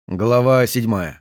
Глава 7.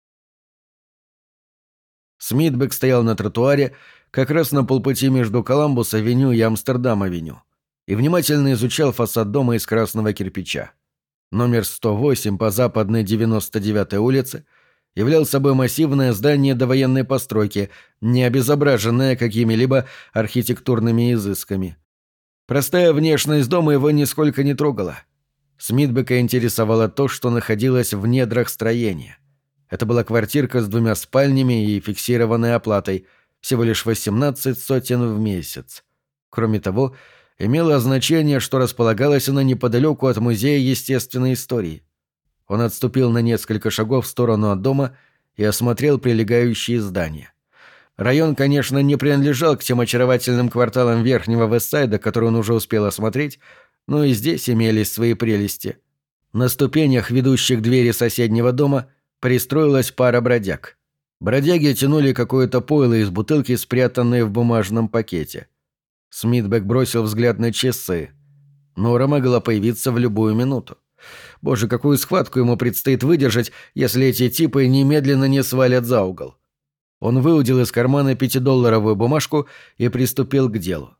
Смитбек стоял на тротуаре, как раз на полпути между Коламбус-авеню и Амстердам-авеню, и внимательно изучал фасад дома из красного кирпича. Номер 108 по западной 99-й улице являл собой массивное здание довоенной постройки, не обезображенное какими-либо архитектурными изысками. Простая внешность дома его нисколько не трогала. Смитбека интересовало то, что находилось в недрах строения. Это была квартирка с 2 спальнями и фиксированной оплатой, всего лишь 18 сотен в месяц. Кроме того, имело значение, что располагалась она неподалеку от Музея естественной истории. Он отступил на несколько шагов в сторону от дома и осмотрел прилегающие здания. Район, конечно, не принадлежал к тем очаровательным кварталам Верхнего Вестсайда, которые он уже успел осмотреть, но и здесь имелись свои прелести. На ступенях, ведущих к двери соседнего дома, пристроилась пара бродяг. Бродяги тянули какое-то пойло из бутылки, спрятанной в бумажном пакете. Смитбек бросил взгляд на часы. Нора могла появиться в любую минуту. Боже, какую схватку ему предстоит выдержать, если эти типы немедленно не свалят за угол. Он выудил из кармана 5-долларовую бумажку и приступил к делу.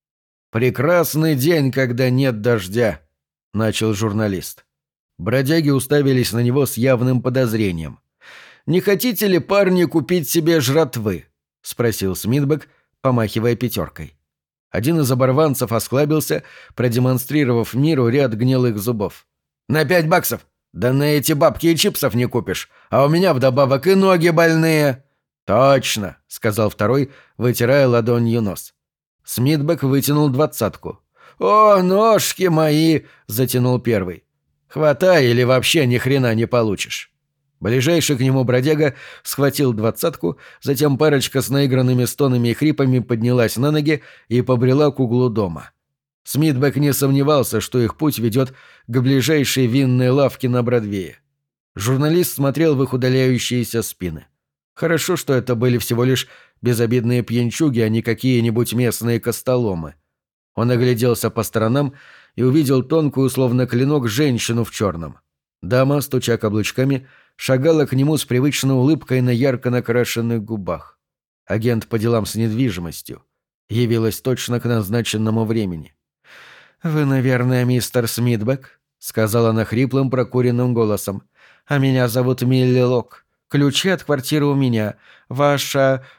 «Прекрасный день, когда нет дождя», — начал журналист. Бродяги уставились на него с явным подозрением. «Не хотите ли, парни, купить себе жратвы?» — спросил Смитбек, помахивая 5. Один из оборванцев осклабился, продемонстрировав миру ряд гнилых зубов. «На $5? Да на эти бабки и чипсов не купишь, а у меня вдобавок и ноги больные». «Точно», — сказал второй, вытирая ладонью нос. Смитбек вытянул 20. «О, ножки мои!» — затянул первый. «Хватай, или вообще ни хрена не получишь». Ближайший к нему бродяга схватил 20, затем парочка с наигранными стонами и хрипами поднялась на ноги и побрела к углу дома. Смитбек не сомневался, что их путь ведет к ближайшей винной лавке на Бродвее. Журналист смотрел в их удаляющиеся спины. Хорошо, что это были всего лишь безобидные пьянчуги, а не какие-нибудь местные костоломы. Он огляделся по сторонам и увидел тонкую, словно клинок, женщину в черном. Дама, стуча каблучками, шагала к нему с привычной улыбкой на ярко накрашенных губах. Агент по делам с недвижимостью. Явилась точно к назначенному времени. «Вы, наверное, мистер Смитбек?» — сказала она хриплым прокуренным голосом. «А меня зовут Милли Лок. Ключи от квартиры у меня. Ваш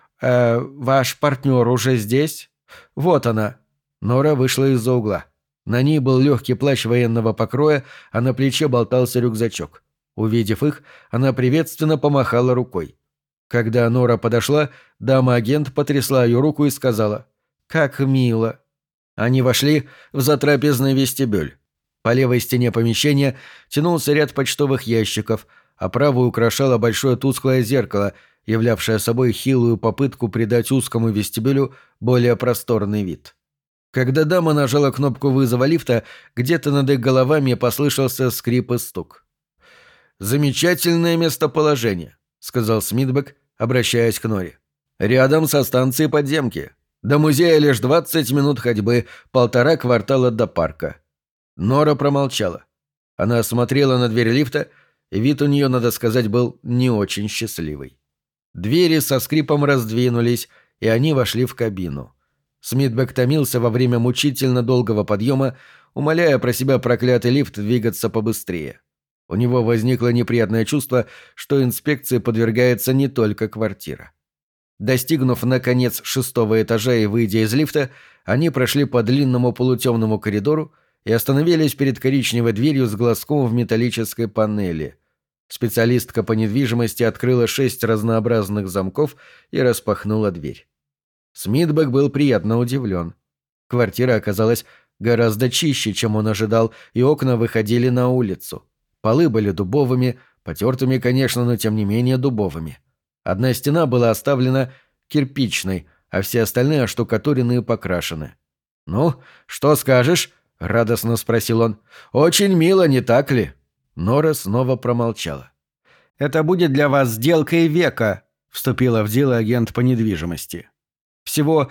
партнер уже здесь? Вот она». Нора вышла из-за угла. На ней был легкий плащ военного покроя, а на плече болтался рюкзачок. Увидев их, она приветственно помахала рукой. Когда Нора подошла, дама-агент потрясла ее руку и сказала: «Как мило». Они вошли в затрапезный вестибюль. По левой стене помещения тянулся ряд почтовых ящиков, а правую украшало большое тусклое зеркало, являвшее собой хилую попытку придать узкому вестибюлю более просторный вид. Когда дама нажала кнопку вызова лифта, где-то над их головами послышался скрип и стук. «Замечательное местоположение», — сказал Смитбек, обращаясь к Норе. «Рядом со станцией подземки. До музея лишь 20 минут ходьбы, 1,5 квартала до парка». Нора промолчала. Она смотрела на дверь лифта, и вид у нее, надо сказать, был не очень счастливый. Двери со скрипом раздвинулись, и они вошли в кабину. Смитбек томился во время мучительно долгого подъема, умоляя про себя проклятый лифт двигаться побыстрее. У него возникло неприятное чувство, что инспекции подвергается не только квартира. Достигнув, наконец, 6-го этажа и выйдя из лифта, они прошли по длинному полутемному коридору и остановились перед коричневой дверью с глазком в металлической панели. Специалистка по недвижимости открыла 6 разнообразных замков и распахнула дверь. Смитбек был приятно удивлен. Квартира оказалась гораздо чище, чем он ожидал, и окна выходили на улицу. Полы были дубовыми, потертыми, конечно, но тем не менее дубовыми. Одна стена была оставлена кирпичной, а все остальные оштукатурены и покрашены. «Ну, что скажешь?» — радостно спросил он. «Очень мило, не так ли?» Нора снова промолчала. «Это будет для вас сделкой века», — вступила в дело агент по недвижимости. «Всего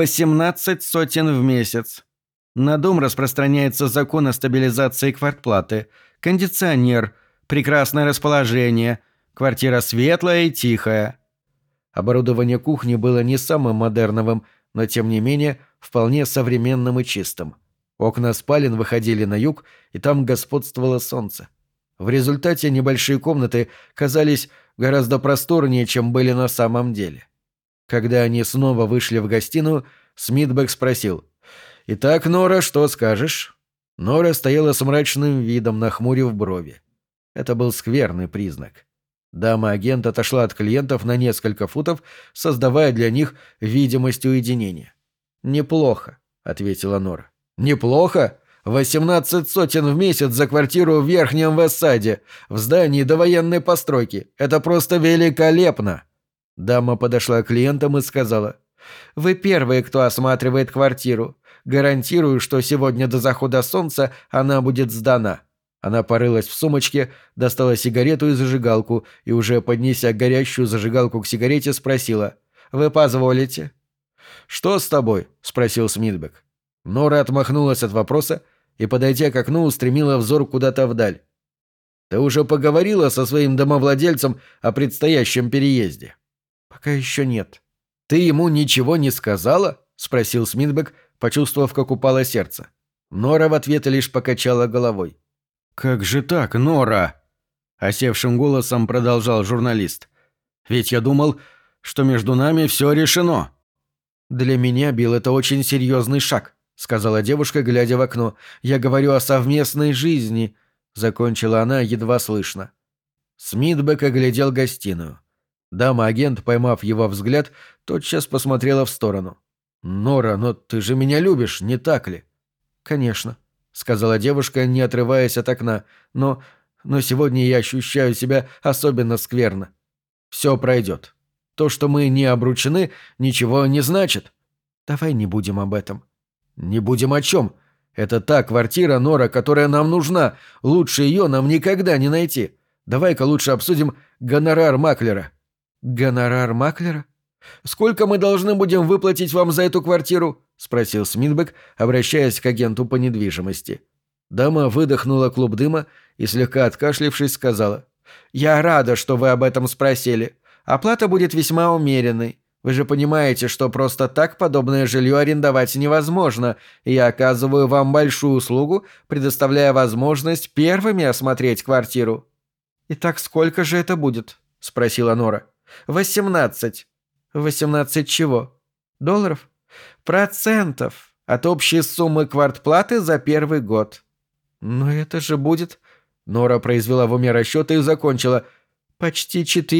18 сотен в месяц. На дом распространяется закон о стабилизации квартплаты, кондиционер, Прекрасное расположение. Квартира светлая и тихая». Оборудование кухни было не самым модерновым, но тем не менее вполне современным и чистым. Окна спален выходили на юг, и там господствовало солнце. В результате небольшие комнаты казались гораздо просторнее, чем были на самом деле. Когда они снова вышли в гостиную, Смитбек спросил: «Итак, Нора, что скажешь?» Нора стояла с мрачным видом, нахмурив брови. Это был скверный признак. Дама-агент отошла от клиентов на несколько футов, создавая для них видимость уединения. «Неплохо», — ответила Нора. «Неплохо? 18 сотен в месяц за квартиру в Верхнем Вестсайде, в здании довоенной постройки. Это просто великолепно!» Дама подошла к клиентам и сказала: «Вы первые, кто осматривает квартиру. Гарантирую, что сегодня до захода солнца она будет сдана». Она порылась в сумочке, достала сигарету и зажигалку и, уже поднеся горящую зажигалку к сигарете, спросила: «Вы позволите?» «Что с тобой?» — спросил Смитбек. Нора отмахнулась от вопроса и, подойдя к окну, устремила взор куда-то вдаль. «Ты уже поговорила со своим домовладельцем о предстоящем переезде?» «Пока еще нет». «Ты ему ничего не сказала?» — спросил Смитбек, почувствовав, как упало сердце. Нора в ответ лишь покачала головой. «Как же так, Нора?» — осевшим голосом продолжал журналист. «Ведь я думал, что между нами все решено». «Для меня, Билл, это очень серьезный шаг», — сказала девушка, глядя в окно. «Я говорю о совместной жизни», — закончила она едва слышно. Смитбек оглядел гостиную. Дама-агент, поймав его взгляд, тотчас посмотрела в сторону. «Нора, но ты же меня любишь, не так ли?» «Конечно», — сказала девушка, не отрываясь от окна. Но сегодня я ощущаю себя особенно скверно. Все пройдет. То, что мы не обручены, ничего не значит. Давай не будем об этом». «Не будем о чем? Это та квартира, Нора, которая нам нужна. Лучше ее нам никогда не найти. Давай-ка лучше обсудим гонорар маклера». «Гонорар маклера? Сколько мы должны будем выплатить вам за эту квартиру?» — спросил Смитбек, обращаясь к агенту по недвижимости. Дама выдохнула клуб дыма и, слегка откашлившись, сказала: «Я рада, что вы об этом спросили. Оплата будет весьма умеренной. Вы же понимаете, что просто так подобное жилье арендовать невозможно, и я оказываю вам большую услугу, предоставляя возможность первыми осмотреть квартиру». «Итак, сколько же это будет?» — спросила Нора. 18. 18 чего? Долларов? Процентов от общей суммы квартплаты за первый год. Но это же будет... Нора произвела в уме расчеты и закончила. Почти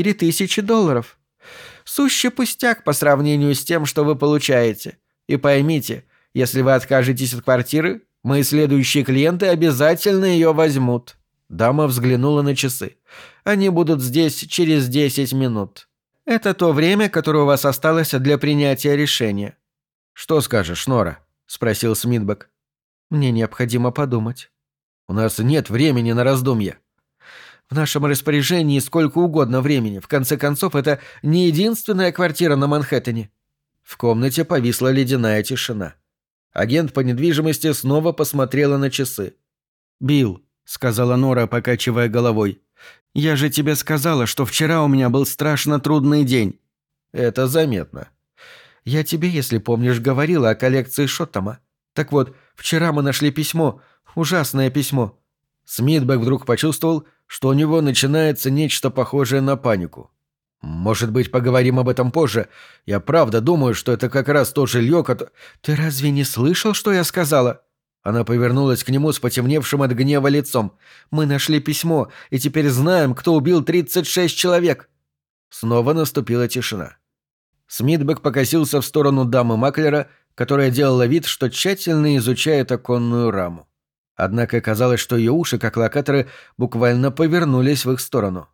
$4000. Сущий пустяк по сравнению с тем, что вы получаете. И поймите, если вы откажетесь от квартиры, мои следующие клиенты обязательно ее возьмут. Дама взглянула на часы. «Они будут здесь через 10 минут. Это то время, которое у вас осталось для принятия решения». «Что скажешь, Нора?» — спросил Смитбек. «Мне необходимо подумать». «У нас нет времени на раздумья». «В нашем распоряжении сколько угодно времени. В конце концов, это не единственная квартира на Манхэттене». В комнате повисла ледяная тишина. Агент по недвижимости снова посмотрела на часы. «Билл», — сказала Нора, покачивая головой, — «я же тебе сказала, что вчера у меня был страшно трудный день». «Это заметно». «Я тебе, если помнишь, говорила о коллекции Шоттама. Так вот, вчера мы нашли письмо, ужасное письмо». Смитбек вдруг почувствовал, что у него начинается нечто похожее на панику. «Может быть, поговорим об этом позже? Я правда думаю, что это как раз то жилье, которое...» «Ты разве не слышал, что я сказала?» Она повернулась к нему с потемневшим от гнева лицом. «Мы нашли письмо, и теперь знаем, кто убил 36 человек». Снова наступила тишина. Смитбек покосился в сторону дамы маклера, которая делала вид, что тщательно изучает оконную раму. Однако казалось, что ее уши, как локаторы, буквально повернулись в их сторону.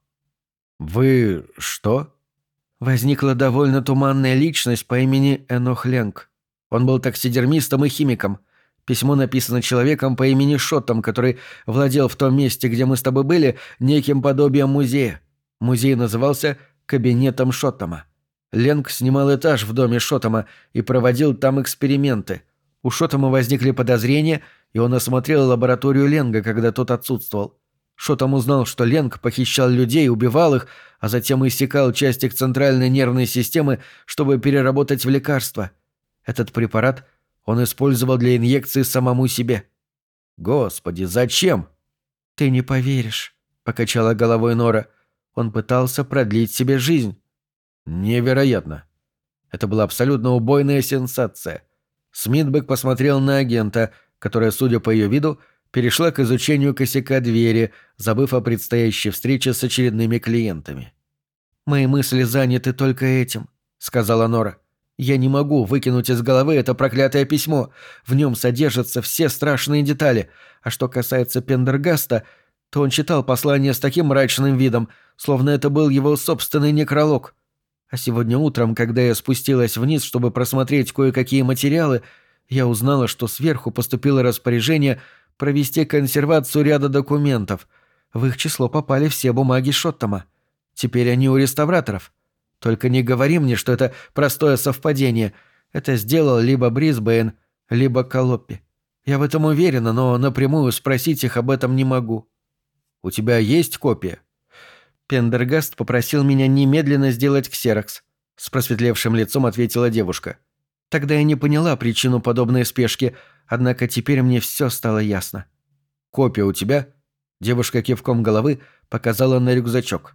«Вы что?» Возникла довольно туманная личность по имени Энох Ленг. Он был таксидермистом и химиком. Письмо написано человеком по имени Шоттам, который владел в том месте, где мы с тобой были, неким подобием музея. Музей назывался «Кабинетом Шоттама». Ленг снимал этаж в доме Шоттама и проводил там эксперименты. У Шоттама возникли подозрения, и он осмотрел лабораторию Ленга, когда тот отсутствовал. Шотом узнал, что Ленг похищал людей, убивал их, а затем иссякал часть их центральной нервной системы, чтобы переработать в лекарства. Этот препарат он использовал для инъекции самому себе. Господи, зачем? «Ты не поверишь», — покачала головой Нора. «Он пытался продлить себе жизнь». «Невероятно». Это была абсолютно убойная сенсация. Смитбек посмотрел на агента, которая, судя по ее виду, перешла к изучению косяка двери, забыв о предстоящей встрече с очередными клиентами. «Мои мысли заняты только этим», — сказала Нора. «Я не могу выкинуть из головы это проклятое письмо. В нем содержатся все страшные детали. А что касается Пендергаста, то он читал послание с таким мрачным видом, словно это был его собственный некролог. А сегодня утром, когда я спустилась вниз, чтобы просмотреть кое-какие материалы, я узнала, что сверху поступило распоряжение провести консервацию ряда документов. В их число попали все бумаги Шоттома. Теперь они у реставраторов. Только не говори мне, что это простое совпадение. Это сделал либо Брисбейн, либо Колоппи. Я в этом уверена, но напрямую спросить их об этом не могу». «У тебя есть копия?» «Пендергаст попросил меня немедленно сделать ксерокс», — с просветлевшим лицом ответила девушка. «Тогда я не поняла причину подобной спешки, однако теперь мне все стало ясно». «Копия у тебя?» Девушка кивком головы показала на рюкзачок.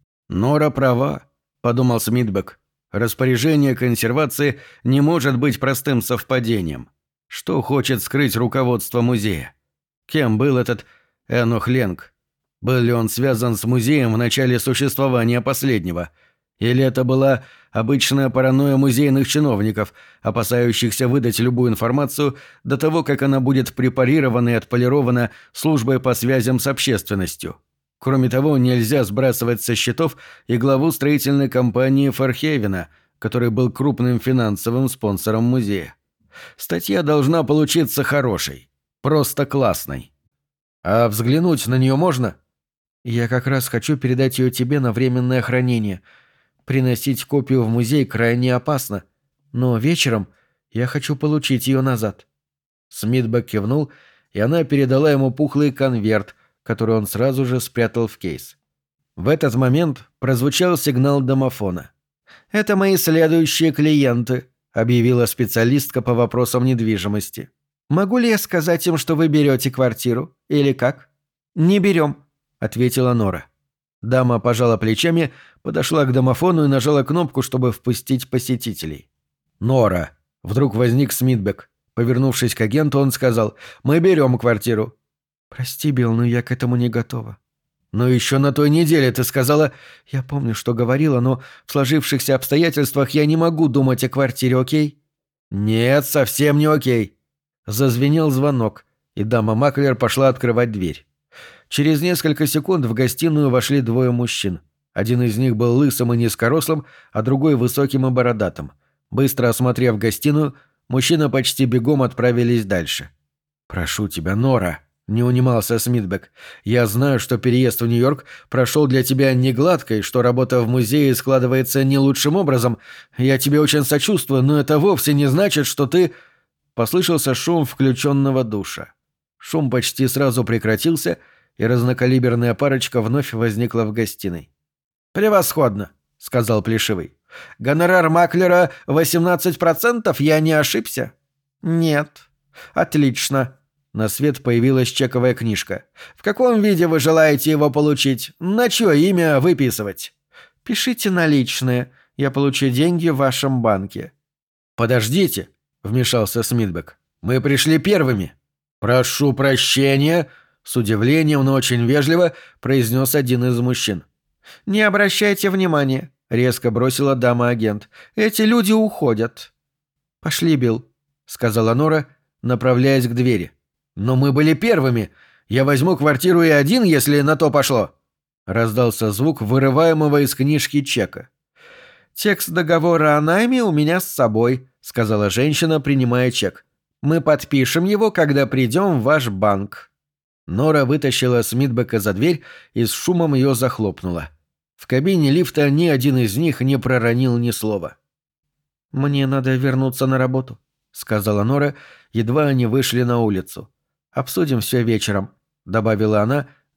«Нора права», — подумал Смитбек. «Распоряжение консервации не может быть простым совпадением. Что хочет скрыть руководство музея? Кем был этот Энох Ленг? Был ли он связан с музеем в начале существования последнего? Или это была обычная паранойя музейных чиновников, опасающихся выдать любую информацию до того, как она будет препарирована и отполирована службой по связям с общественностью? Кроме того, нельзя сбрасывать со счетов и главу строительной компании Фархевена, который был крупным финансовым спонсором музея. Статья должна получиться хорошей, просто классной. А взглянуть на нее можно? Я как раз хочу передать ее тебе на временное хранение. Приносить копию в музей крайне опасно, но вечером я хочу получить ее назад». Смитбек кивнул, и она передала ему пухлый конверт, который он сразу же спрятал в кейс. В этот момент прозвучал сигнал домофона. «Это мои следующие клиенты», — объявила специалистка по вопросам недвижимости. «Могу ли я сказать им, что вы берете квартиру? Или как?» «Не берем», — ответила Нора. Дама пожала плечами, подошла к домофону и нажала кнопку, чтобы впустить посетителей. «Нора!» — вдруг возник Смитбек. Повернувшись к агенту, он сказал: «Мы берем квартиру». «Прости, Билл, но я к этому не готова». «Но еще на той неделе ты сказала...» «Я помню, что говорила, но в сложившихся обстоятельствах я не могу думать о квартире, окей?» «Нет, совсем не окей». Зазвенел звонок, и дама Маклер пошла открывать дверь. Через несколько секунд в гостиную вошли двое мужчин. Один из них был лысым и низкорослым, а другой высоким и бородатым. Быстро осмотрев гостиную, мужчины почти бегом отправились дальше. «Прошу тебя, Нора», — не унимался Смитбек. «Я знаю, что переезд в Нью-Йорк прошел для тебя не гладко, и что работа в музее складывается не лучшим образом. Я тебе очень сочувствую, но это вовсе не значит, что ты...» Послышался шум включенного душа. Шум почти сразу прекратился, и разнокалиберная парочка вновь возникла в гостиной. «Превосходно», — сказал Плешивый. «Гонорар Маклера 18%, я не ошибся?» «Нет». «Отлично». На свет появилась чековая книжка. «В каком виде вы желаете его получить? На чье имя выписывать?» «Пишите наличные. Я получу деньги в вашем банке». «Подождите», — вмешался Смитбек. «Мы пришли первыми». «Прошу прощения», — с удивлением, но очень вежливо произнес один из мужчин. «Не обращайте внимания», — резко бросила дама-агент. «Эти люди уходят». «Пошли, Билл», — сказала Нора, направляясь к двери. «Но мы были первыми. Я возьму квартиру и один, если на то пошло». Раздался звук вырываемого из книжки чека. «Текст договора о найме у меня с собой», — сказала женщина, принимая чек. «Мы подпишем его, когда придем в ваш банк». Нора вытащила Смитбека за дверь и с шумом ее захлопнула. В кабине лифта ни один из них не проронил ни слова. «Мне надо вернуться на работу», — сказала Нора, едва они вышли на улицу. «Обсудим все вечером», — добавила она,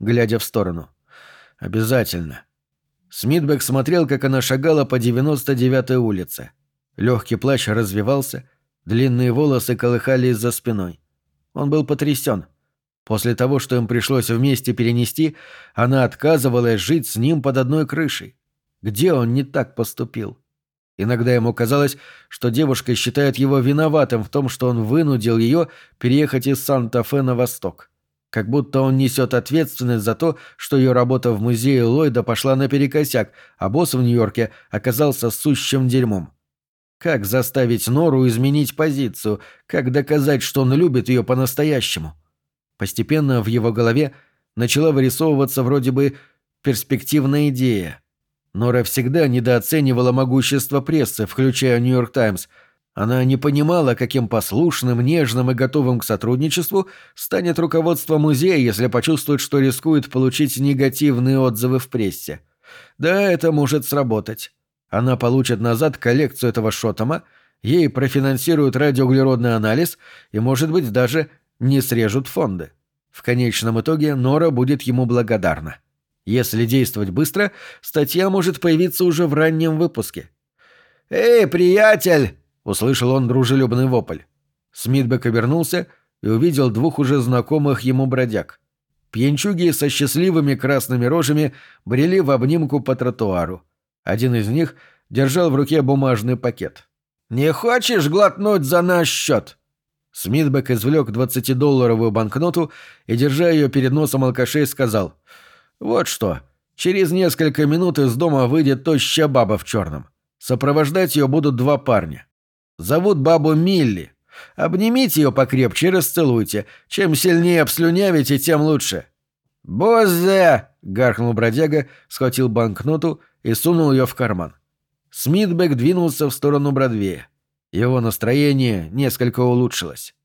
глядя в сторону. «Обязательно». Смитбек смотрел, как она шагала по 99-й улице. Легкий плащ развивался, длинные волосы колыхались за спиной. Он был потрясен. После того, что им пришлось вместе перенести, она отказывалась жить с ним под одной крышей. Где он не так поступил? Иногда ему казалось, что девушка считает его виноватым в том, что он вынудил ее переехать из Санта-Фе на восток. Как будто он несет ответственность за то, что ее работа в музее Ллойда пошла наперекосяк, а босс в Нью-Йорке оказался сущим дерьмом. Как заставить Нору изменить позицию? Как доказать, что он любит ее по-настоящему? Постепенно в его голове начала вырисовываться вроде бы перспективная идея. Нора всегда недооценивала могущество прессы, включая «Нью-Йорк Таймс». Она не понимала, каким послушным, нежным и готовым к сотрудничеству станет руководство музея, если почувствует, что рискует получить негативные отзывы в прессе. Да, это может сработать. Она получит назад коллекцию этого Шоттома, ей профинансируют радиоуглеродный анализ и, может быть, даже не срежут фонды. В конечном итоге Нора будет ему благодарна. Если действовать быстро, статья может появиться уже в раннем выпуске. «Эй, приятель!» — услышал он дружелюбный вопль. Смитбек обернулся и увидел двух уже знакомых ему бродяг. Пьянчуги со счастливыми красными рожами брели в обнимку по тротуару. Один из них держал в руке бумажный пакет. «Не хочешь глотнуть за наш счет?» Смитбек извлек 20-долларовую банкноту и, держа ее перед носом алкашей, сказал: «Вот что, через несколько минут из дома выйдет тощая баба в черном. Сопровождать ее будут два парня. Зовут бабу Милли. Обнимите ее покрепче и расцелуйте. Чем сильнее обслюнявите, тем лучше». «Боззе!» — гаркнул бродяга, схватил банкноту и сунул ее в карман. Смитбек двинулся в сторону Бродвея. Его настроение несколько улучшилось.